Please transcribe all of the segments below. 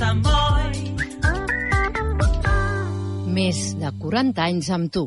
Sant Boi. Més de 40 anys amb tu.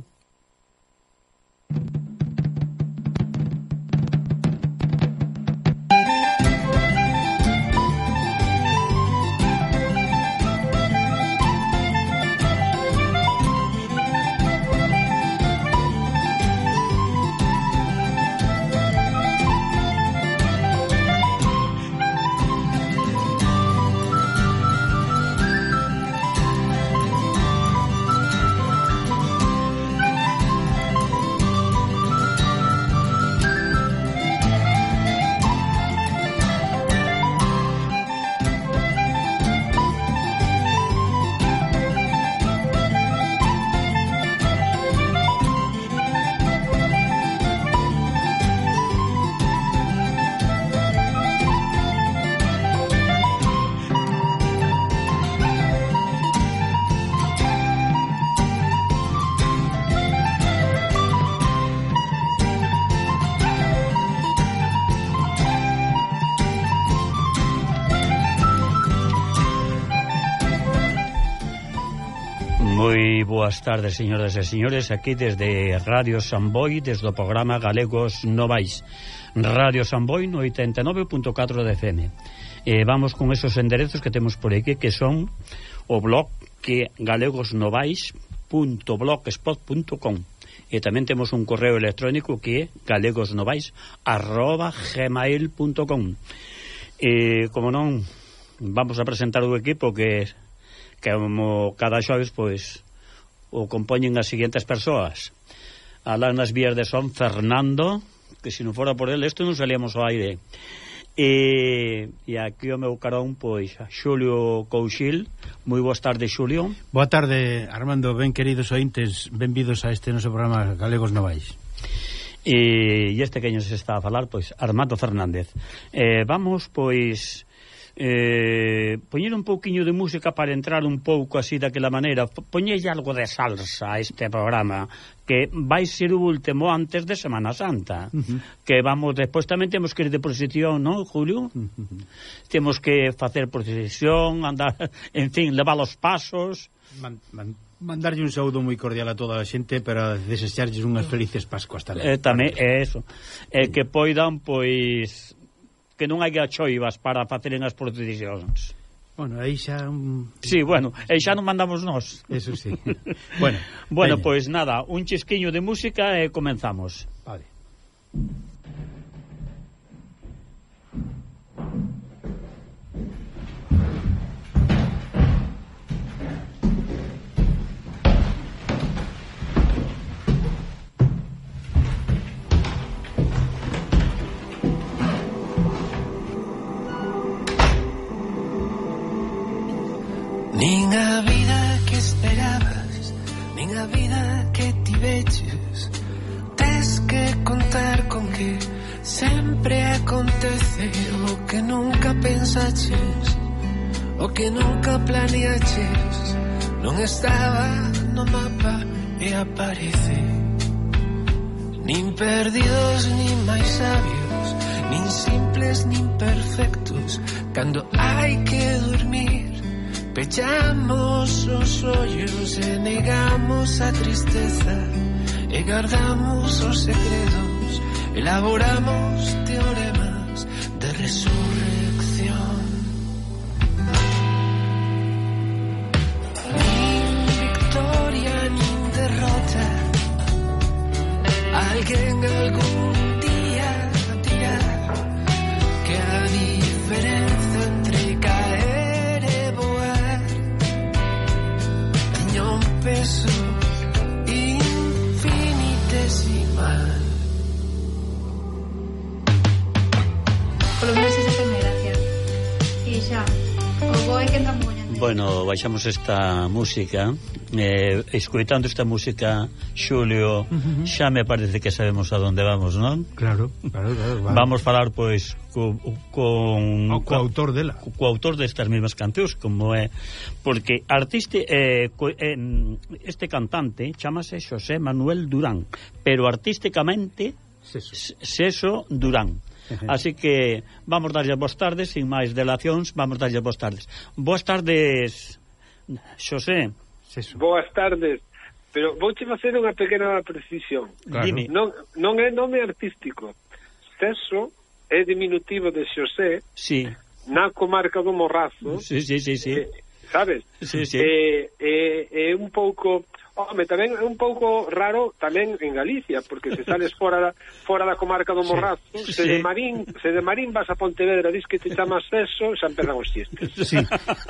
Moi boas tardes, señoras e señores, aquí desde Radio San Boi, desde o programa Galegos Novais. Radio San Boi no 89.4 de FM. Vamos con esos enderezos que temos por aquí, que son o blog que galegosnovais.blogspot.com. E tamén temos un correo electrónico que é galegosnovais@gmail.com. Como non, vamos a presentar o equipo que como cada xoves, pois, o compoñen as seguintes persoas. Alá nas vías de son, Fernando, que se non fora por él, isto non salíamos ao aire. E aquí o meu carón, pois, Xulio Couchil. Moi boas tardes, Xulio. Boa tarde, Armando, ben queridos ointes, benvidos a este noso programa Galegos Novais. E este que nos está a falar, pois, Armando Fernández. Vamos, pois, poñer un pouquiño de música para entrar un pouco así daquela maneira. Poñelle algo de salsa a este programa, que vai ser o último antes de Semana Santa. Que vamos, despois tamén temos que ir de procesión, non, Julio? Temos que facer procesión, andar, en fin, levar os pasos. Mandarlle un saúdo moi cordial a toda a xente para desexarlles unhas felices Pascuas tamén. Tamén é eso. Que poidan, pois, que non hai choivas para faceren as procesións. Bueno, aí xa... Sí, bueno, aí xa non mandamos nós. Eso sí. Bueno, pois nada, un chisquiño de música e comenzamos. Vale. Nin a vida que esperabas, nin a vida que tiveches. Tes que contar con que sempre acontece o que nunca pensaches, o que nunca planeaches. Non estaba no mapa e aparece. Nin perdidos, nin máis sabios, nin simples, nin perfectos. Cando hai que dormir, pechamos os ollos e negamos a tristeza, e guardamos os segredos, elaboramos teoremas de resurrección. Nin victoria, nin derrota, alguén algún día dirá que a diferenza entre caer e voar teña un peso infinitesimal. Polo menos esa ten gracia. E xa, o bo é que entra moi. Bueno, baixamos esta música, escoitando esta música, Xulio, xa me parece que sabemos a donde vamos, non? Claro. Vamos falar, pois, co autor dela. Co autor destas mesmas cancións, como é, porque artista, este cantante chamase Xosé Manuel Durán, pero artísticamente Seso Durán. Así que vamos darlle boas tardes, sin máis delacións, vamos darlle boas tardes. Boas tardes, Xosé. Boas tardes. Pero vouche facer unha pequena precisión. Claro. Non é nome artístico. Ceso é diminutivo de Xosé, sí, na comarca do Morrazo. Sí. Sabes? Sí. É un pouco... Home, tamén é un pouco raro tamén en Galicia, porque se sales fora da comarca do Morrazo, se de Marín vas a Pontevedra, dis que te chamas Ceso, xa empezan os chistes. Sí,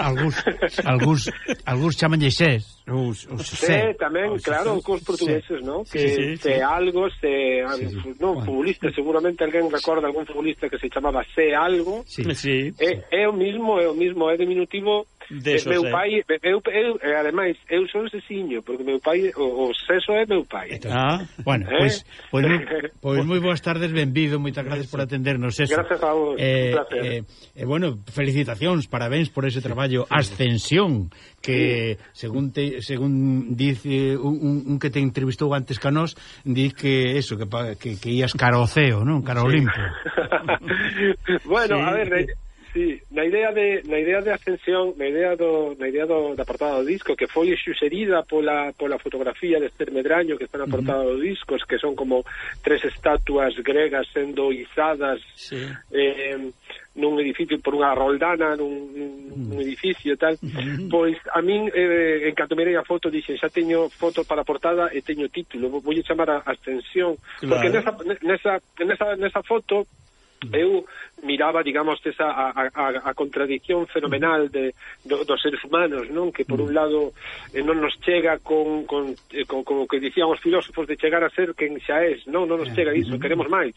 algúns chamanlle Xés, tamén, claro, cos portugueses, non? Que se algo, non, futbolista, seguramente alguén recorda algún futbolista que se chamaba se algo. Sí. É o mismo, é diminutivo. Meu pai, ademais, eu son sesiño, porque meu pai, o Ceso é meu pai. Bueno, pois moi boas tardes, benvido, moitas gracias por atendernos, Ceso. Gracias a vos, un placer. Bueno, felicitacións, parabéns por ese traballo, Ascensión, que según dice un que te entrevistou antes que a nós, di que eso, que ías cara ao ceo, non? Cara ao limpo. Bueno, a ver, sí, na idea de Ascensión, na idea da portada do disco, que foi xuxerida pola fotografía de Esther Medraño, que está na portada do disco, que son como 3 estatuas gregas sendo izadas nun edificio por unha roldana, nun edificio e tal. Pois a min, en canto mirei a foto, dixen, xa teño foto para a portada e teño título, voulle chamar a Ascensión, porque nesa foto eu miraba, digamos, a contradición fenomenal dos seres humanos, non? Que por un lado non nos chega con como que dicían os filósofos de chegar a ser quen xa es, non nos chega iso, queremos máis.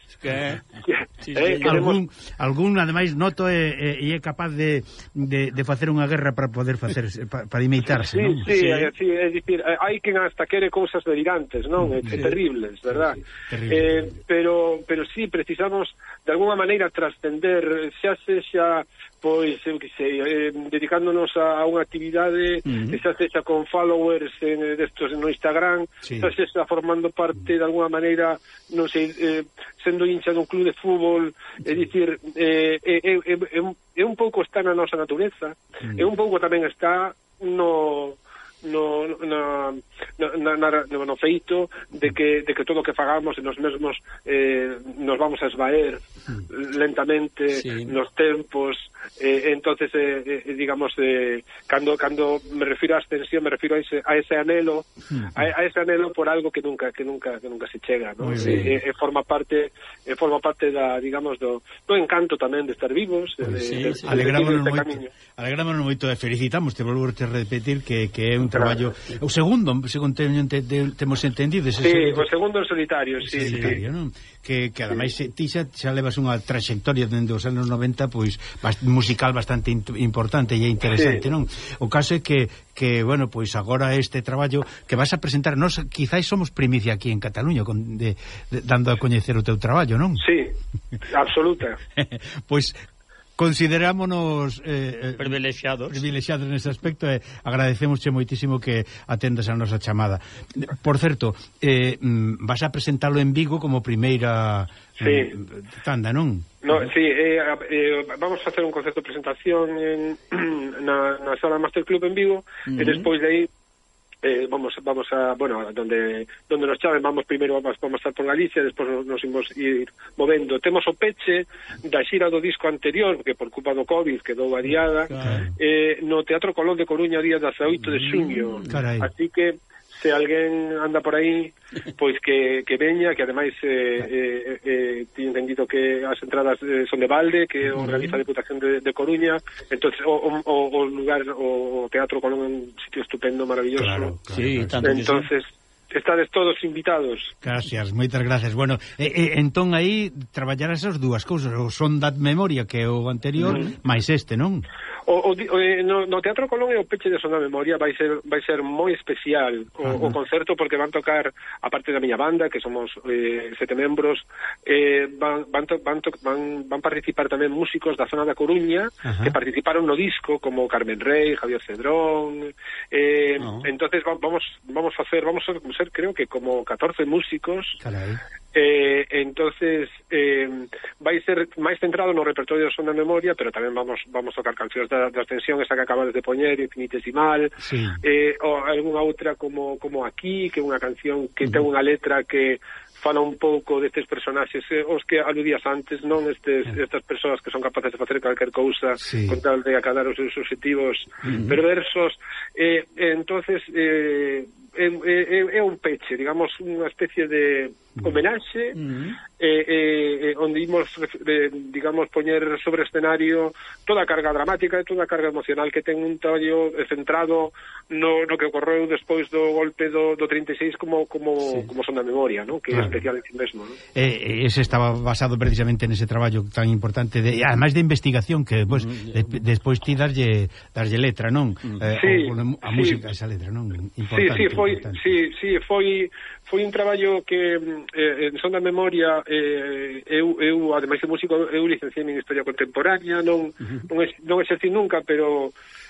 Algún ademais noto é capaz de facer unha guerra para poder facer para imitarse, non? Sí, é dicir, hai quen hasta quere cousas delirantes, non? Terribles, verdad? Pero sí, precisamos de alguna maneira trascender, xa sexa, pois, eu que sei, dedicándonos a unha actividade, xa sexa con followers destos no Instagram, xa sexa formando parte de alguna maneira, non sei, sendo hincha dun club de fútbol, é dicir, é un pouco está na nosa natureza, é un pouco tamén está no feito de que todo o que fagamos e nos mesmos nos vamos a esvaer lentamente nos tempos, entonces digamos, cando me refiro a Ascensión, me refiro a ese anhelo a ese anhelo por algo que nunca se chega, ¿no? Forma parte da, digamos, do encanto tamén de estar vivos, alegrámonos moito e felicitamos, te volvo a repetir que é un traballo, o segundo, según temos entendido, o segundo en solitario, non? Que ademais ti xa levas unha trayectoria dende os anos 90, pois musical bastante importante e interesante, non? O caso é que bueno, pois agora este traballo que vas a presentar, nós quizáis somos primicia aquí en Cataluña dando a coñecer o teu traballo, non? Sí, absoluta. Pois considerámonos privilexiados nese aspecto e agradecemosche moitísimo que atendas a nosa chamada. Por certo, vas a presentalo en Vigo como primeira tanda, non? Vamos a facer un concerto de presentación na sala Master Club en Vigo e despois de aí vamos a, bueno, donde nos chaven, vamos a estar por Galicia, despois nos imos ir movendo. Temos o peche da xira do disco anterior, que por culpa do COVID quedou variada, no Teatro Colón de Coruña o día 18 de xuño. Así que se alguén anda por aí, pois que veña, que ademais teño entendido que as entradas son de balde, que organiza a Deputación de Coruña, entonces o lugar, o Teatro Colón é un sitio estupendo, maravilloso. Entonces estades todos invitados. Gracias, moitas gracias. Bueno, entón aí traballarás as dúas cousas, o son da memoria que o anterior, máis este, non? No Teatro Colón é o peche de Son da Memoria, vai ser moi especial o concerto, porque van tocar, a parte da miña banda, que somos 7 membros, van participar tamén músicos da zona da Coruña, que participaron no disco, como Carmen Rey, Javier Cedrón, entonces vamos a ser, creo que como 14 músicos, entonces vai ser máis centrado no repertorio do Son da Memoria, pero tamén vamos tocar cancións da Ascensión, esa que acabades de poñer, Infinitesimal, ou algunha outra como Aquí, que é unha canción que ten unha letra que fala un pouco destes personaxes os que aludías antes, non estas persoas que son capaces de facer calquer cousa con tal de acadar os seus objetivos perversos, entonces é un peche, digamos, unha especie de homenaxe onde imos, digamos, poñer sobre escenario toda a carga dramática e toda a carga emocional que ten un traballo centrado no que ocorreu despois do golpe do 36 como Son da Memoria, ¿no? Que é especial en sí mesmo, ¿no? Ese estaba basado precisamente nese traballo tan importante, ademais de investigación, que despois ti darlle letra, non? A música, esa letra, non? Importante. Foi un traballo que en Son da Memoria eu ademais de músico, eu licenciei en Historia Contemporánea, non exercí nunca, pero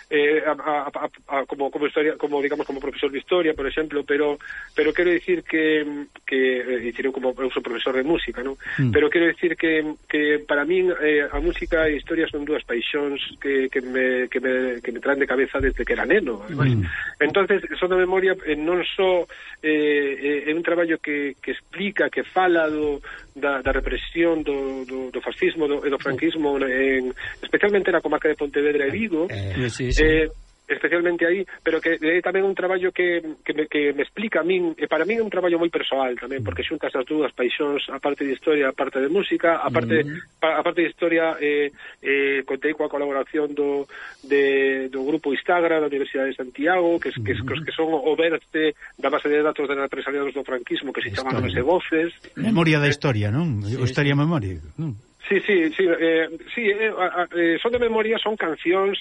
como historia, digamos como profesor de historia, por exemplo, pero quero dicir que eu sou profesor de música, non? Pero quero dicir que para min a música e a historia son dúas paixóns que me traen de cabeza desde que era neno. Entonces, Son da Memoria non só é un traballo que explica, que fala da represión do fascismo e do franquismo especialmente na comarca de Pontevedra e Vigo, especialmente aí, pero que é tamén un traballo que me explica a min, e para min é un traballo moi persoal tamén, porque xuntas as dúas paixóns, a parte de historia, a parte de música, a parte de historia contei coa colaboración do grupo Instagram da Universidade de Santiago, que son o berce da base de datos de empresariados do franquismo, que se chama Nomes e Voces. Memoria da historia, non? Historia memoria, non? Sí, Son de Memoria son cancións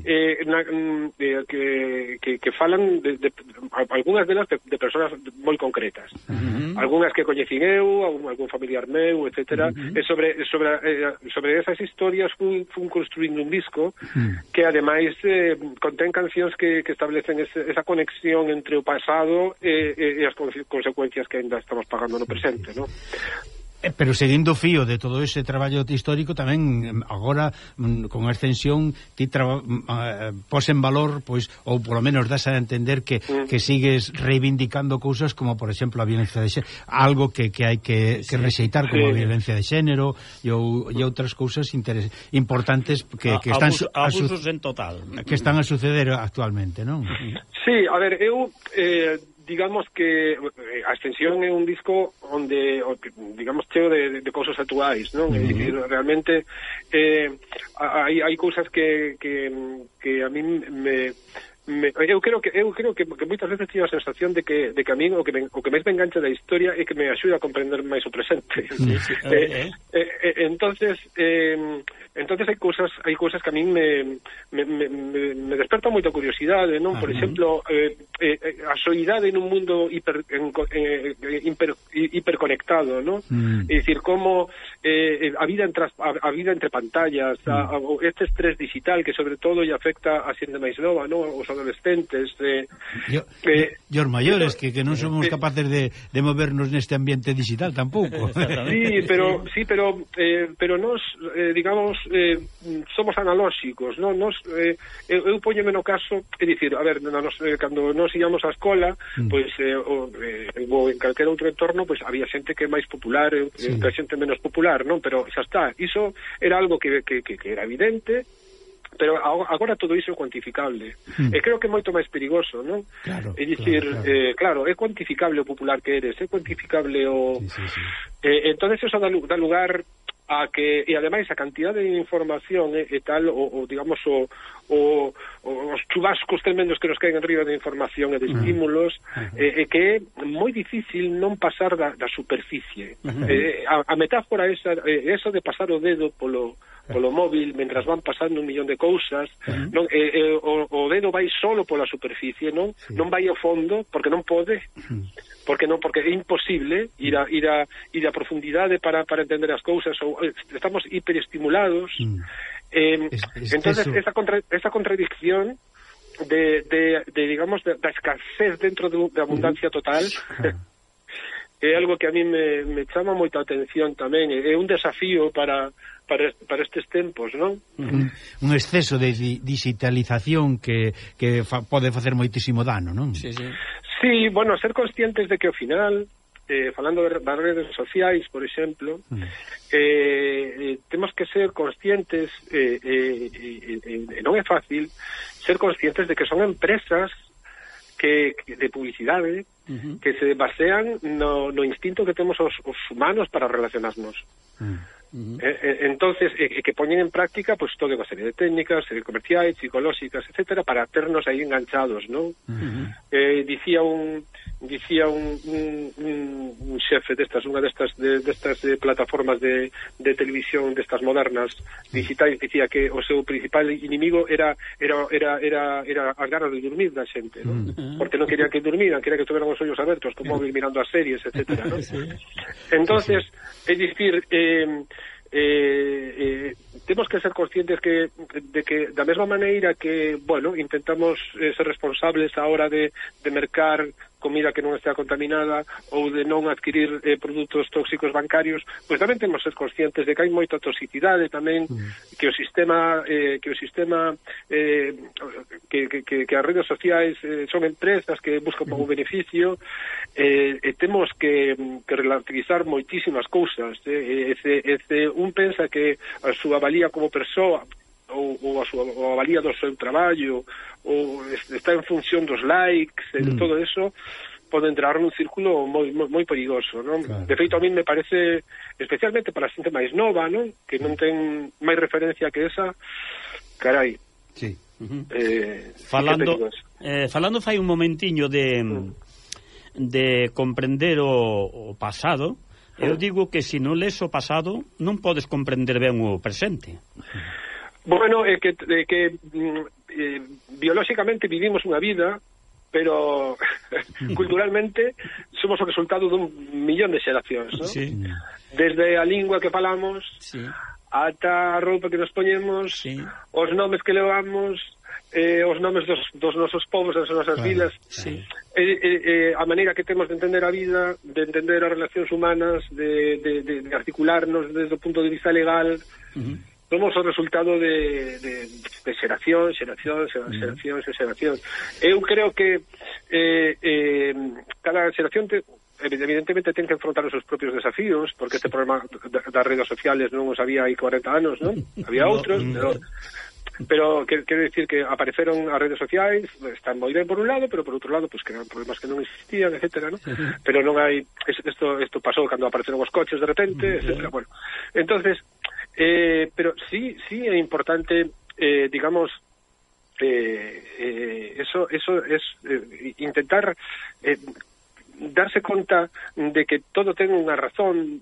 que falan de algunhas delas de persoas moi concretas, algunhas que coñecín eu, algún familiar meu, etcétera, e sobre esas historias fun construindo un disco que ademais contén cancións que establecen esa conexión entre o pasado e as consecuencias que ainda estamos pagando no presente, non? Pero seguindo o fío de todo ese traballo histórico, tamén agora con a Ascensión ti pos en valor, pois, ou polo menos das a entender que sigues reivindicando cousas como, por exemplo, a violencia de xénero, algo que hai que rexeitar como a violencia de xénero e outras cousas importantes que están abusos en total, que están a suceder actualmente, non? Sí, a ver, eu digamos que a Ascensión é un disco onde, digamos, cheo de cousas actuais, non? Realmente hai cousas que a min eu creo que moitas veces teño a sensación de que a min o que máis me engancha da historia é que me axuda a comprender máis o presente. Entonces hai cousas que a min me desperta moita curiosidade, non? Por exemplo, a soidade nun mundo hiperconectado, non? É dicir, como a vida entre pantallas, este estrés digital que sobre todo lle afecta a xente máis nova, non? Os adolescentes, os maiores que non somos capaces de movernos neste ambiente digital tampouco. pero nós, digamos, somos analóxicos, non? Eu póñome no caso, é dicir, a ver, cando nos íamos á escola, pois ou en calquera outro entorno, pois había xente que é máis popular e xente menos popular, non? Pero xa está, iso era algo que era evidente, pero agora todo iso é cuantificable. E creo que é moito máis perigoso, non? Claro, é dicir, claro, é cuantificable o popular que eres, é cuantificable o... entonces eso dá lugar a que, e ademais a cantidad de información e tal, o digamos os chubascos tremendos que nos caen arriba de información e de estímulos, que é moi difícil non pasar da superficie. A metáfora esa, eso de pasar o dedo polo móvil mentras van pasando un millón de cousas, non? O dedo vai solo pola superficie, non vai ao fondo porque non pode, porque é imposible ir a profundidade para entender as cousas, ou estamos hiperestimulados. Entonces esa contradicción de digamos da escasez dentro de abundancia total é algo que a mí me chama moita atención tamén, é un desafío para estes tempos, non? Un exceso de digitalización que pode facer moitísimo dano, non? Sí. Sí, bueno, ser conscientes de que ao final, falando das redes sociais, por exemplo, temos que ser conscientes, non é fácil, ser conscientes de que son empresas de publicidade que se basean no instinto que temos os humanos para relacionarnos. Entonces, que poñen en práctica pues toda unha serie de técnicas comerciais, psicolóxicas, etcétera, para ternos aí enganchados, non? Dicía un xefe destas, unha destas plataformas de televisión destas modernas digitais, dicía que o seu principal inimigo era as ganas de dormir da xente, non? Porque non querían que durmieran, querían que tuvieran os ollos abertos, como mirando as series, etcétera, non? Entonces, é dicir, temos que ser conscientes de que da mesma maneira que, bueno, intentamos ser responsables a hora de mercar comida que non estea contaminada ou de non adquirir produtos tóxicos bancarios, pois tamén temos que ser conscientes de que hai moita toxicidade tamén, que o sistema que as redes sociais son empresas que buscan un beneficio, temos que relativizar moitísimas cousas. Un pensa que a súa valía como persoa ou a valía do seu traballo ou está en función dos likes e de todo eso, pode entrar nun círculo moi perigoso, non? Claro. De feito, a mí me parece, especialmente para a xente máis nova, non? Que non ten máis referencia que esa, carai. Sí. Falando fai un momentiño de comprender o pasado, eu digo que se non lees o pasado non podes comprender ben o presente. Bueno, é que biolóxicamente vivimos unha vida, pero culturalmente somos o resultado dun millón de xeracións, non? Sí. Desde a lingua que falamos, sí, ata a roupa que nos poñemos, sí, os nomes que levamos, os nomes dos nosos povos, das nosas vilas, sí, a maneira que temos de entender a vida, de entender as relacións humanas, de articularnos desde o punto de vista legal. Somos o resultado de xeracións. Eu creo que cada xeración evidentemente ten que enfrontar os seus propios desafíos, porque este problema das redes sociales non os había hai 40 anos, non? Había outros, pero quero dicir que apareceron as redes sociais, están moi ben por un lado, pero por outro lado, pues, crean problemas que non existían, etcétera, ¿no? Pero non hai, isto pasou cando apareceron os coches de repente, etcétera, bueno. Entonces, pero sí é importante, digamos, eso es intentar darse conta de que todo ten unha razón,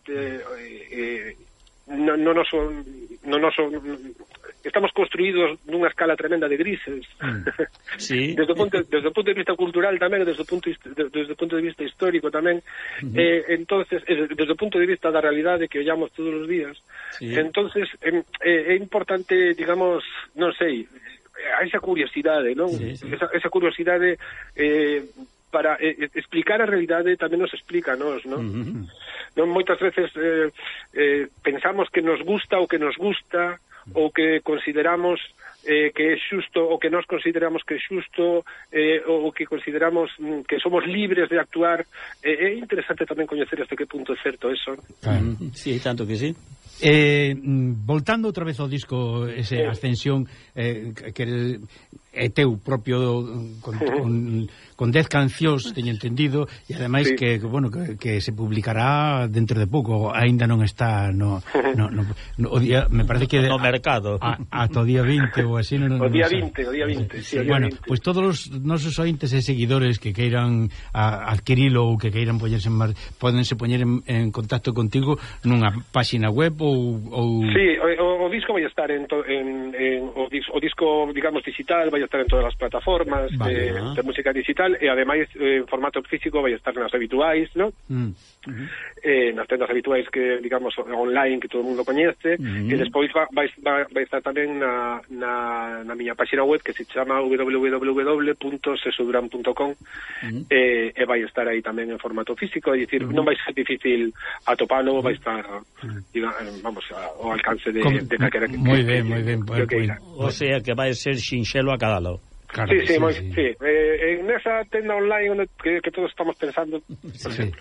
estamos construídos nunha escala tremenda de grises. Sí. desde o punto de vista cultural tamén, desde o punto de vista histórico tamén. Entonces, desde o punto de vista da realidade que ollamos todos os días. Sí. Entonces, é importante, digamos, non sei, esa curiosidade, non? Sí. Esa curiosidade para explicar a realidade tamén nos explica a nós, non? Non, moitas veces pensamos que nos gusta o que nos gusta, ou que consideramos que é xusto, ou que nós consideramos que é xusto, ou que consideramos que somos libres de actuar. É interesante tamén coñecer hasta que punto é certo eso. Sí, tanto que sí. Voltando outra vez ao disco, ese Ascensión, que é teu propio, con 10 cancións, teño entendido, e ademais sí, que se publicará dentro de pouco, aínda non está no día, me parece que no mercado ata o día 20 ou así, o día 20. Sí, bueno, pois todos os nosos ointes e seguidores que queiran adquirilo ou que queiran pódense poñer en contacto contigo nunha páxina web ou sí, o disco vai estar o disco, digamos, digital vai estar en todas as plataformas de música digital, e ademais en formato físico vai estar nas habituais, ¿no? Nas tendas habituais que, digamos, online, que todo o mundo coñece, e despois vai estar tamén na miña página web, que se chama www.sesoduran.com, e vai estar aí tamén en formato físico, é dicir, non vai ser difícil atopalo, vai estar, vamos, ao alcance de calquera que... Moi ben. O sea, que vai ser sinxelo a cada lado. Claro, sí. En esa tenda online que todos estamos pensando, por exemplo.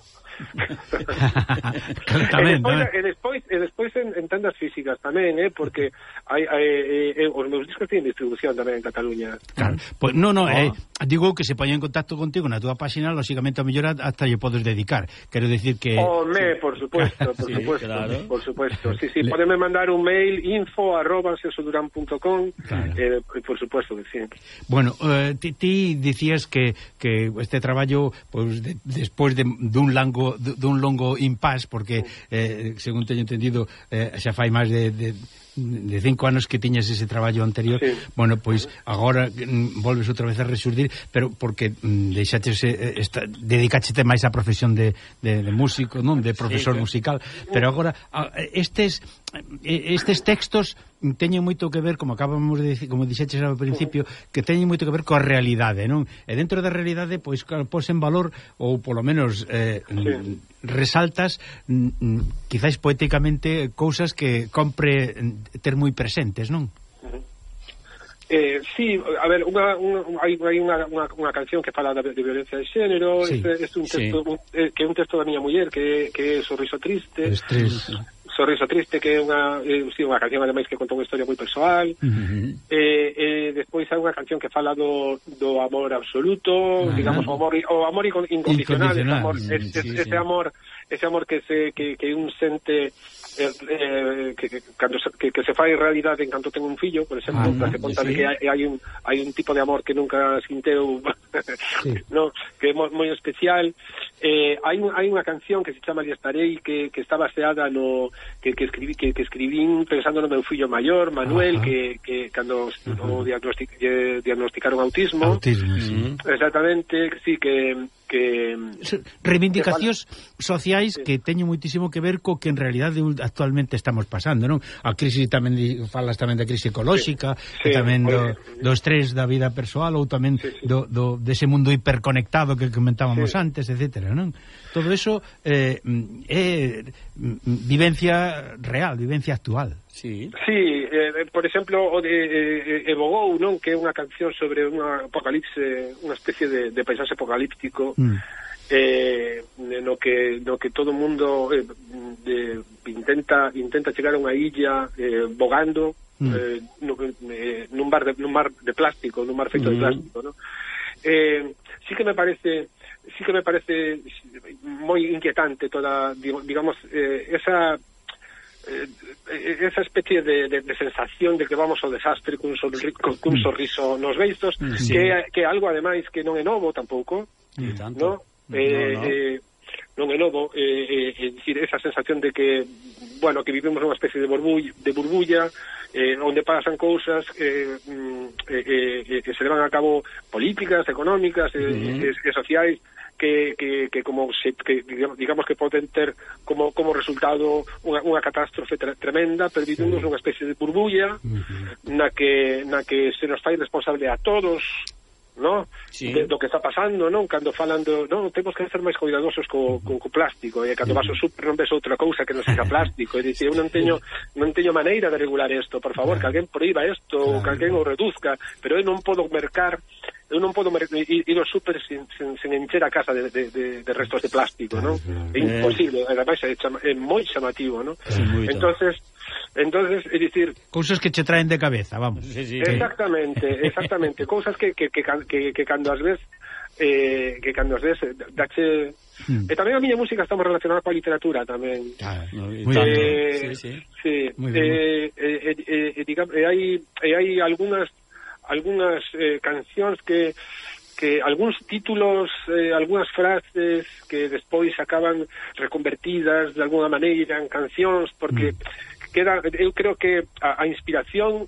E despois en tendas físicas tamén, porque os meus discos tienen distribución tamén en Cataluña. Claro. Pues digo que se poñen en contacto contigo na túa página, lógicamente a mellor hasta lle podes dedicar. Quero decir que por supuesto, claro. Por supuesto. Sí, podeme mandar un mail info@sesoduran.com, por supuesto que sí. Bueno, ti dicías que este traballo, pues despois dun longo impasse, porque según teño entendido xa fai máis de 5 anos que tiñas ese traballo anterior. Bueno, pois agora volves outra vez a resurdir, pero porque deixaches dedicáchete máis á profesión de músico, non, de profesor musical, pero agora estes textos teñen moito que ver, como acabamos de decir, como dixeches ao principio, que teñen moito que ver coa realidade, non? E dentro da realidade, pois pos en valor, ou polo menos resaltas quizás poéticamente cousas que compre ter moi presentes, non? Sí, a ver, hai unha canción que fala de violencia de xénero, un texto que é un texto da miña muller, que é Sorriso Triste. Sorriso Triste, que é unha canción ademais que conta unha historia moi persoal. Despois hai unha canción que fala do amor absoluto, digamos, o amor incondicional, ese amor que un sente que se fai realidade en canto ten un fillo, por exemplo, para que conta de que hai un tipo de amor que nunca sinteu, no, que é moi especial. Hai unha canción que se chama Allí estarei, que está baseada no que escribín pensando no meu fillo maior, Manuel, que cando diagnosticaron autismo, exactamente, sí, que reivindicacións sociais que teñen moitísimo que ver co que en realidade actualmente estamos pasando, non? A crise tamén, falas tamén da crise ecolóxica, tamén do estrés da vida persoal, ou tamén dese mundo hiperconectado que comentábamos antes, etcétera, non? Todo eso é vivencia real, vivencia actual. Sí, por exemplo, o de Evogou, non? Que é unha canción sobre unha apocalipse, unha especie de paisaxe apocalíptico, no que todo o mundo intenta chegar a unha illa bogando nun mar de plástico, nun mar feito de plástico, non? Sí que me parece moi inquietante toda, digamos, esa especie de sensación de que vamos ao desastre cun sorriso nos beizos, que é algo ademais que non é novo tampouco, non? Non é novo, dicir, esa sensación de que, bueno, que vivimos nunha especie de burbulla, onde pasan cousas que se levan a cabo políticas, económicas e sociais que digamos que poden ter como resultado unha catástrofe tremenda, pero vivimos nunha especie de burbulla na que se nos fai responsable a todos, ¿no? Do que está pasando, non? Cando falan temos que ser máis cuidadosos co plástico, e cando vas ao super non ves outra cousa que non seja plástico, e dicir, eu non teño maneira de regular isto, por favor, que alguén proíba isto, ou que alguén o reduzca, pero eu non podo ir ao super sin encher a casa de restos de plástico, non? É imposible, ademais é moi chamativo, non? Entonces, é dicir, cousas que che traen de cabeza, vamos. Exactamente, cousas que cando as ves dache. E tamén a miña música está moi relacionada coa literatura tamén. Hai algunhas cancións que algúns títulos, algunhas frases que despois acaban reconvertidas de alguna maneira en cancións, porque eu creo que a inspiración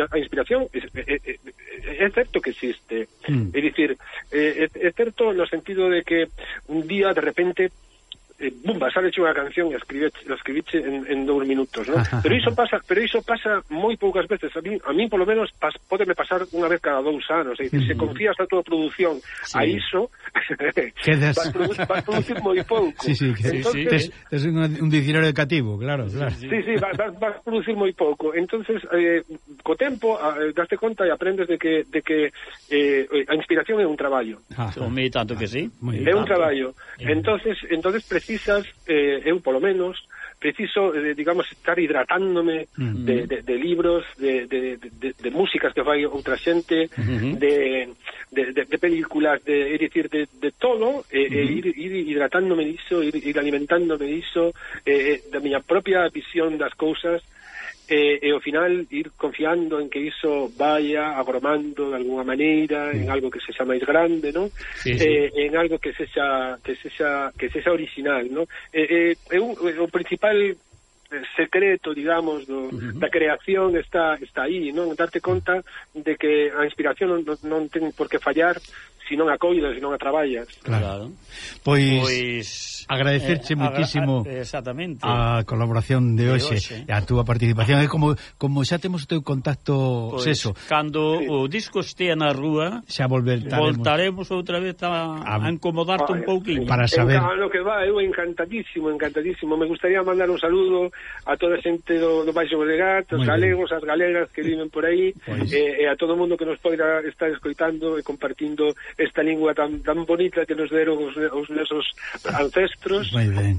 é certo que existe. É dicir, é certo no sentido de que un día de repente bumba, sale unha canción e escribiche en 2 minutos, ¿no? Pero iso pasa moi poucas veces. A mí polo menos pódeme pasar unha vez cada 2 anos. É dicir, se confías na tua produción a iso, vas producir moi pouco. Entonces, tes un diccionario educativo, claro. Sí, vas producir moi pouco. Entonces, co tempo, daste conta e aprendes de que a inspiración é un traballo. Tanto que sí. É un traballo. Entonces precisas, eu polo menos preciso, digamos, estar hidratándome de libros, de músicas que fai outra xente, de películas, é dicir, de todo, ir hidratándome diso, ir alimentándome diso, da miña propia visión das cousas, e ao final ir confiando en que iso vaya agromando de alguna maneira en algo que sexa máis grande, ¿no? En algo que sexa original, ¿no? O principal secreto, digamos, da creación está aí, non? Darte conta de que a inspiración non ten por que fallar se non a coidas, se non a traballas. Claro. Pois agradecerche muitísimo exactamente a colaboración de hoxe e a túa participación. É como xa temos o teu contacto, Seso. Cando o disco estea na rúa, xa voltaremos outra vez a incomodarte un pouquinho. Para saber. Lo que va, eu encantadísimo. Me gustaría mandar un saludo a toda a xente do Baixo Llobregat, os galegos, as galegas que viven por aí, e a todo o mundo que nos poida estar escoitando e compartindo esta lingua tan bonita que nos deron os nosos ancestros. Moi ben.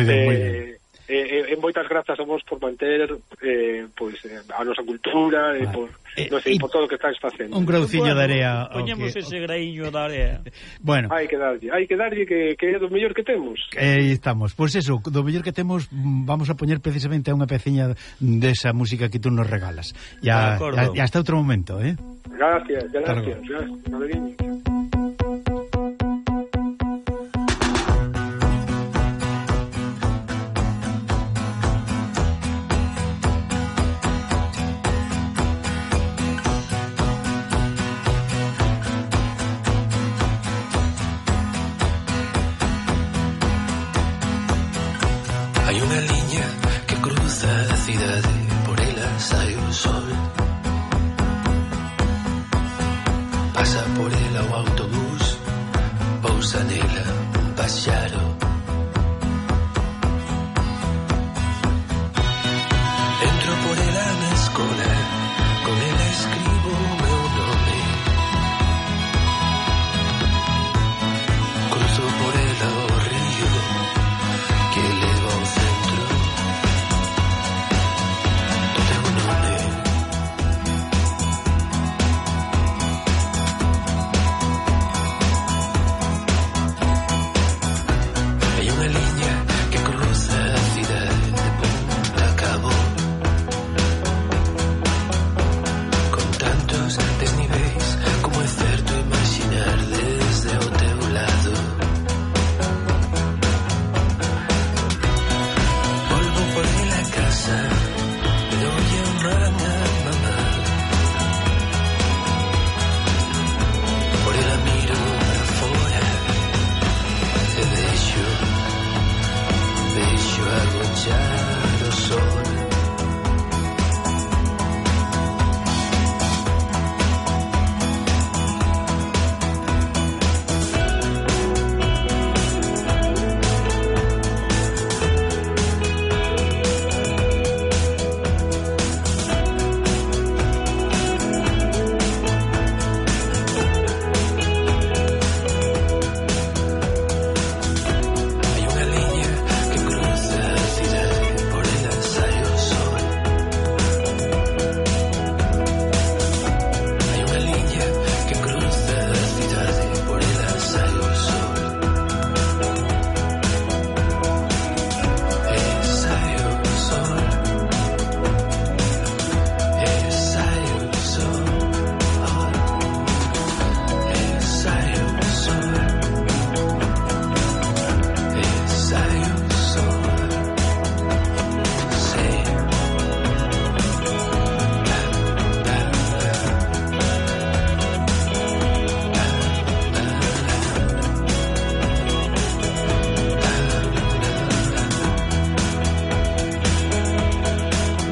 E moitas grazas a vos por manter a nosa cultura e por todo o que estáis facendo. Un grauciño de area. Poñemos ese graiño de area. Bueno, hai que darlle que é do mellor que temos. Aí estamos. Pois eso, do mellor que temos, vamos a poñer precisamente unha peciña desa música que tú nos regalas. E hasta outro momento, Gracias. Hai unha liña que cruza a cidade, por ela sai o sol. Pasa por ela o autobús, pousa nela un paxaro. Entro por ela na escola